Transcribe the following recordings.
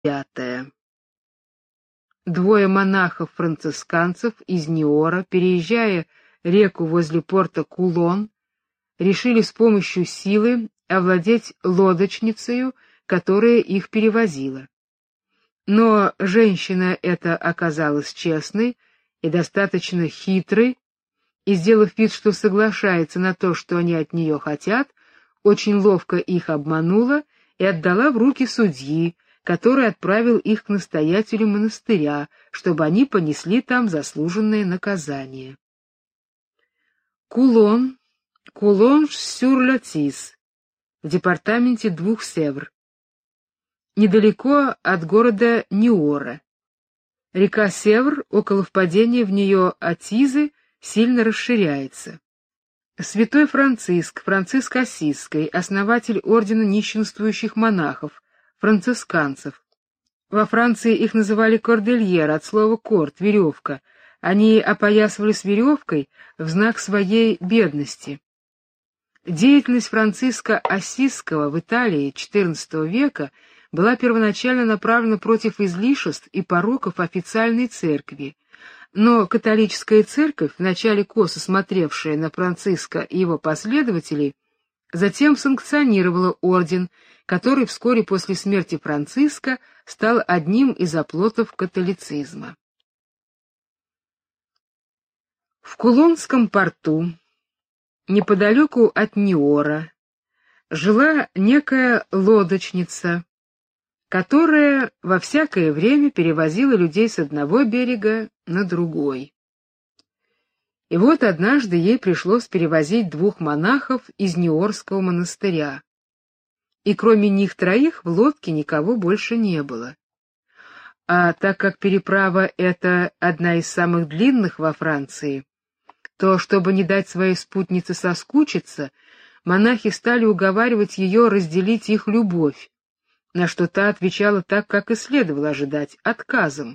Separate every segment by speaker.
Speaker 1: 5. Двое монахов-францисканцев из Ниора, переезжая реку возле порта Кулон, решили с помощью силы овладеть лодочницею, которая их перевозила. Но женщина эта оказалась честной и достаточно хитрой, и, сделав вид, что соглашается на то, что они от нее хотят, очень ловко их обманула и отдала в руки судьи, который отправил их к настоятелю монастыря, чтобы они понесли там заслуженное наказание. Кулон, Кулонж-сюр-Лотис, в департаменте Двух-Севр, недалеко от города Ниора. Река Севр, около впадения в нее Атизы, сильно расширяется. Святой Франциск Ассизский, основатель ордена нищенствующих монахов, францисканцев. Во Франции их называли кордильер, от слова корд, веревка. Они опоясывались веревкой в знак своей бедности. Деятельность Франциска Ассизского в Италии XIV века была первоначально направлена против излишеств и пороков официальной церкви, но католическая церковь, вначале косо смотревшая на Франциска и его последователей, затем санкционировала орден, который вскоре после смерти Франциска стал одним из оплотов католицизма. В Кулонском порту, неподалеку от Ниора, жила некая лодочница, которая во всякое время перевозила людей с одного берега на другой. И вот однажды ей пришлось перевозить 2 монахов из Ниорского монастыря. И кроме них 3 в лодке никого больше не было. А так как переправа эта одна из самых длинных во Франции, то, чтобы не дать своей спутнице соскучиться, монахи стали уговаривать ее разделить их любовь, на что та отвечала так, как и следовало ожидать, отказом.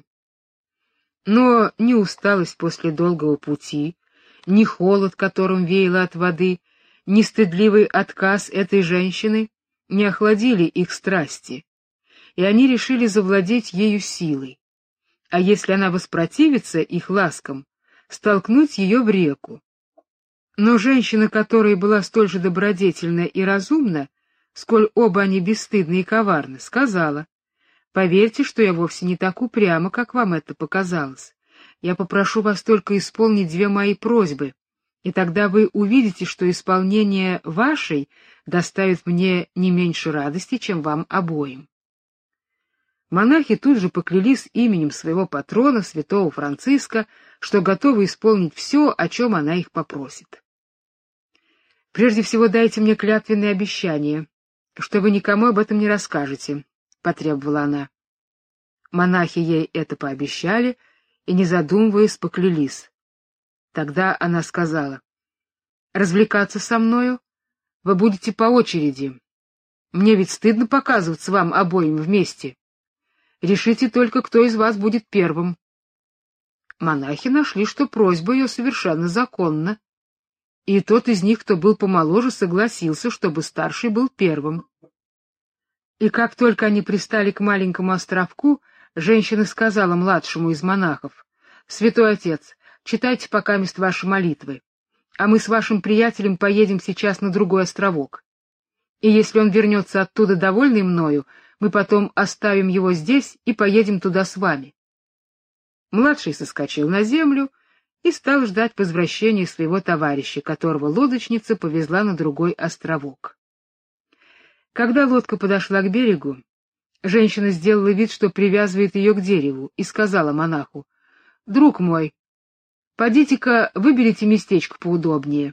Speaker 1: Но ни усталость после долгого пути, ни холод, которым веяло от воды, ни стыдливый отказ этой женщины не охладили их страсти, и они решили завладеть ею силой, а если она воспротивится их ласкам, столкнуть ее в реку. Но женщина, которая была столь же добродетельна и разумна, сколь оба они бесстыдны и коварны, сказала: «Поверьте, что я вовсе не так упряма, как вам это показалось. Я попрошу вас только исполнить 2 мои просьбы, и тогда вы увидите, что исполнение вашей доставит мне не меньше радости, чем вам обоим». Монахи тут же поклялись именем своего патрона, святого Франциска, что готовы исполнить все, о чем она их попросит. «Прежде всего дайте мне клятвенное обещание, что вы никому об этом не расскажете», — потребовала она. Монахи ей это пообещали и, не задумываясь, поклялись. Тогда она сказала: «Развлекаться со мною вы будете по очереди. Мне ведь стыдно показываться вам обоим вместе. Решите только, кто из вас будет первым». Монахи нашли, что просьба ее совершенно законна, и тот из них, кто был помоложе, согласился, чтобы старший был первым. И как только они пристали к маленькому островку, женщина сказала младшему из монахов: «Святой отец, читайте покамест ваши молитвы, а мы с вашим приятелем поедем сейчас на другой островок. И если он вернется оттуда довольный мною, мы потом оставим его здесь и поедем туда с вами». Младший соскочил на землю и стал ждать возвращения своего товарища, которого лодочница повезла на другой островок. Когда лодка подошла к берегу, женщина сделала вид, что привязывает ее к дереву, и сказала монаху: «Друг мой, подите-ка выберите местечко поудобнее».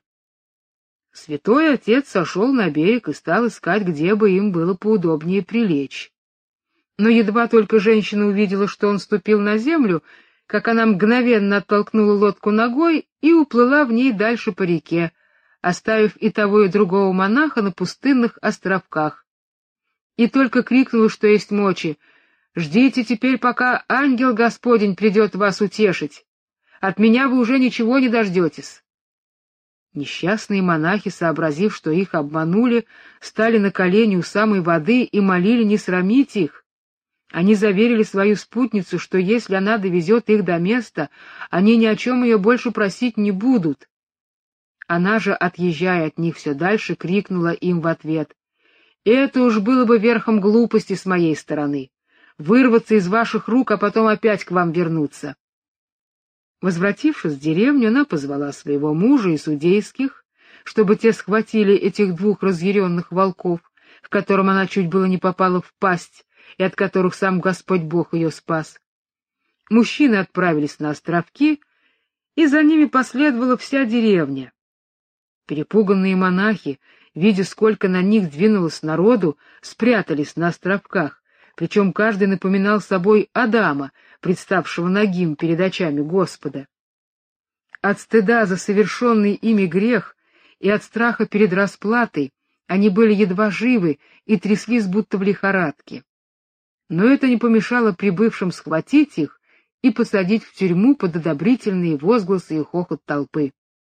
Speaker 1: Святой отец сошел на берег и стал искать, где бы им было поудобнее прилечь. Но едва только женщина увидела, что он ступил на землю, как она мгновенно оттолкнула лодку ногой и уплыла в ней дальше по реке, оставив и того, и другого монаха на пустынных островках. И только крикнула, что есть мочи: «Ждите теперь, пока ангел Господень придет вас утешить. От меня вы уже ничего не дождетесь». Несчастные монахи, сообразив, что их обманули, стали на колени у самой воды и молили не срамить их. Они заверили свою спутницу, что если она довезет их до места, они ни о чем ее больше просить не будут. Она же, отъезжая от них все дальше, крикнула им в ответ: «Это уж было бы верхом глупости с моей стороны — вырваться из ваших рук, а потом опять к вам вернуться». Возвратившись в деревню, она позвала своего мужа и судейских, чтобы те схватили этих двух разъяренных волков, в котором она чуть было не попала в пасть, и от которых сам Господь Бог ее спас. Мужчины отправились на островки, и за ними последовала вся деревня. Перепуганные монахи, видя, сколько на них двинулось народу, спрятались на островках, причем каждый напоминал собой Адама, представшего нагим перед очами Господа. От стыда за совершенный ими грех и от страха перед расплатой они были едва живы и тряслись будто в лихорадке. Но это не помешало прибывшим схватить их и посадить в тюрьму под одобрительные возгласы и хохот толпы.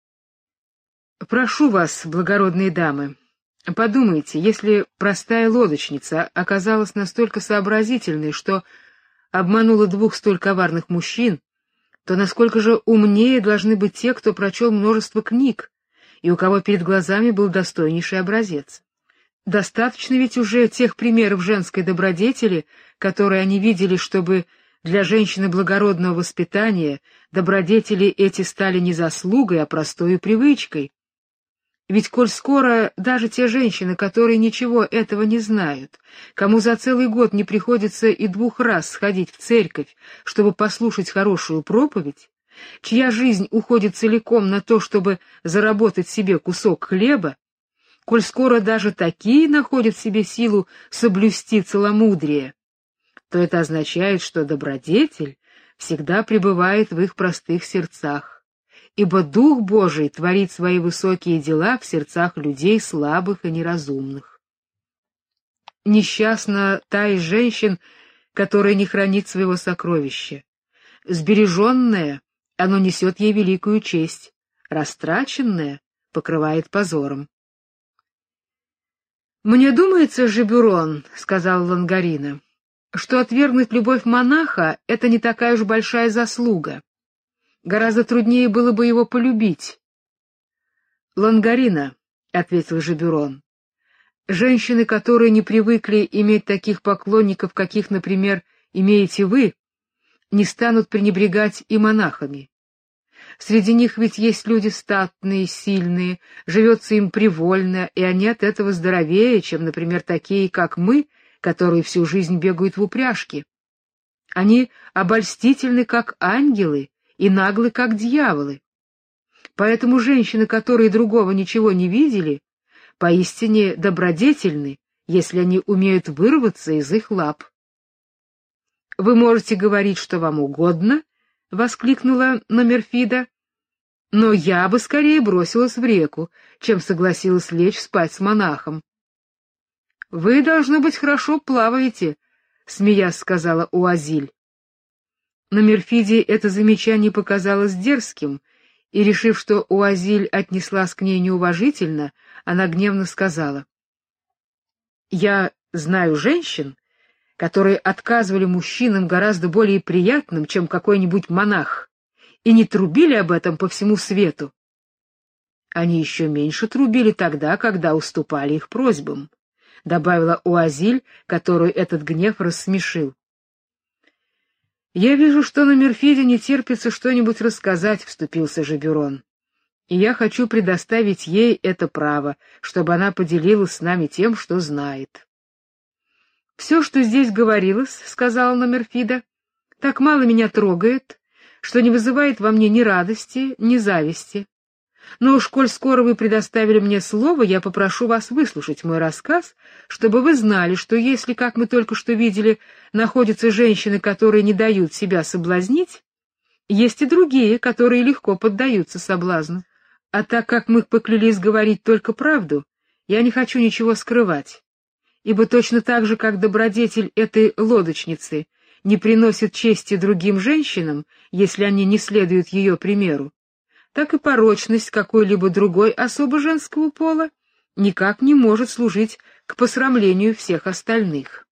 Speaker 1: Прошу вас, благородные дамы, подумайте, если простая лодочница оказалась настолько сообразительной, что обманула двух столь коварных мужчин, то насколько же умнее должны быть те, кто прочел множество книг и у кого перед глазами был достойнейший образец. Достаточно ведь уже тех примеров женской добродетели, которые они видели, чтобы для женщины благородного воспитания добродетели эти стали не заслугой, а простою привычкой. Ведь коль скоро даже те женщины, которые ничего этого не знают, кому за целый год не приходится и 2 раз сходить в церковь, чтобы послушать хорошую проповедь, чья жизнь уходит целиком на то, чтобы заработать себе кусок хлеба, коль скоро даже такие находят в себе силу соблюсти целомудрие, то это означает, что добродетель всегда пребывает в их простых сердцах, ибо Дух Божий творит свои высокие дела в сердцах людей слабых и неразумных. Несчастна та из женщин, которая не хранит своего сокровища. Сбереженное, оно несет ей великую честь, растраченное покрывает позором. «Мне думается, Жебюрон, — сказал Лангарина, — что отвергнуть любовь монаха — это не такая уж большая заслуга. Гораздо труднее было бы его полюбить». «Лангарина, — ответил Жебюрон, — женщины, которые не привыкли иметь таких поклонников, каких, например, имеете вы, не станут пренебрегать и монахами. Среди них ведь есть люди статные, сильные, живется им привольно, и они от этого здоровее, чем, например, такие, как мы, которые всю жизнь бегают в упряжке. Они обольстительны, как ангелы, и наглы, как дьяволы. Поэтому женщины, которые другого ничего не видели, поистине добродетельны, если они умеют вырваться из их лап. — Вы можете говорить, что вам угодно, — воскликнула Номерфида, — но я бы скорее бросилась в реку, чем согласилась лечь спать с монахом. — Вы, должно быть, хорошо плаваете, — смеясь сказала Уазиль. Номерфиде это замечание показалось дерзким, и, решив, что Уазиль отнеслась к ней неуважительно, она гневно сказала: «Я знаю женщин, которые отказывали мужчинам гораздо более приятным, чем какой-нибудь монах, и не трубили об этом по всему свету. Они еще меньше трубили тогда, когда уступали их просьбам», — добавила Уазиль, которую этот гнев рассмешил. «Я вижу, что Номерфиде не терпится что-нибудь рассказать», — вступился Жебюрон. «И я хочу предоставить ей это право, чтобы она поделилась с нами тем, что знает». «Все, что здесь говорилось, — сказала Номерфида, — так мало меня трогает, что не вызывает во мне ни радости, ни зависти. Но уж коль скоро вы предоставили мне слово, я попрошу вас выслушать мой рассказ, чтобы вы знали, что если, как мы только что видели, находятся женщины, которые не дают себя соблазнить, есть и другие, которые легко поддаются соблазну. А так как мы поклялись говорить только правду, я не хочу ничего скрывать, ибо точно так же, как добродетель этой лодочницы не приносит чести другим женщинам, если они не следуют ее примеру, так и порочность какой-либо другой особы женского пола никак не может служить к посрамлению всех остальных.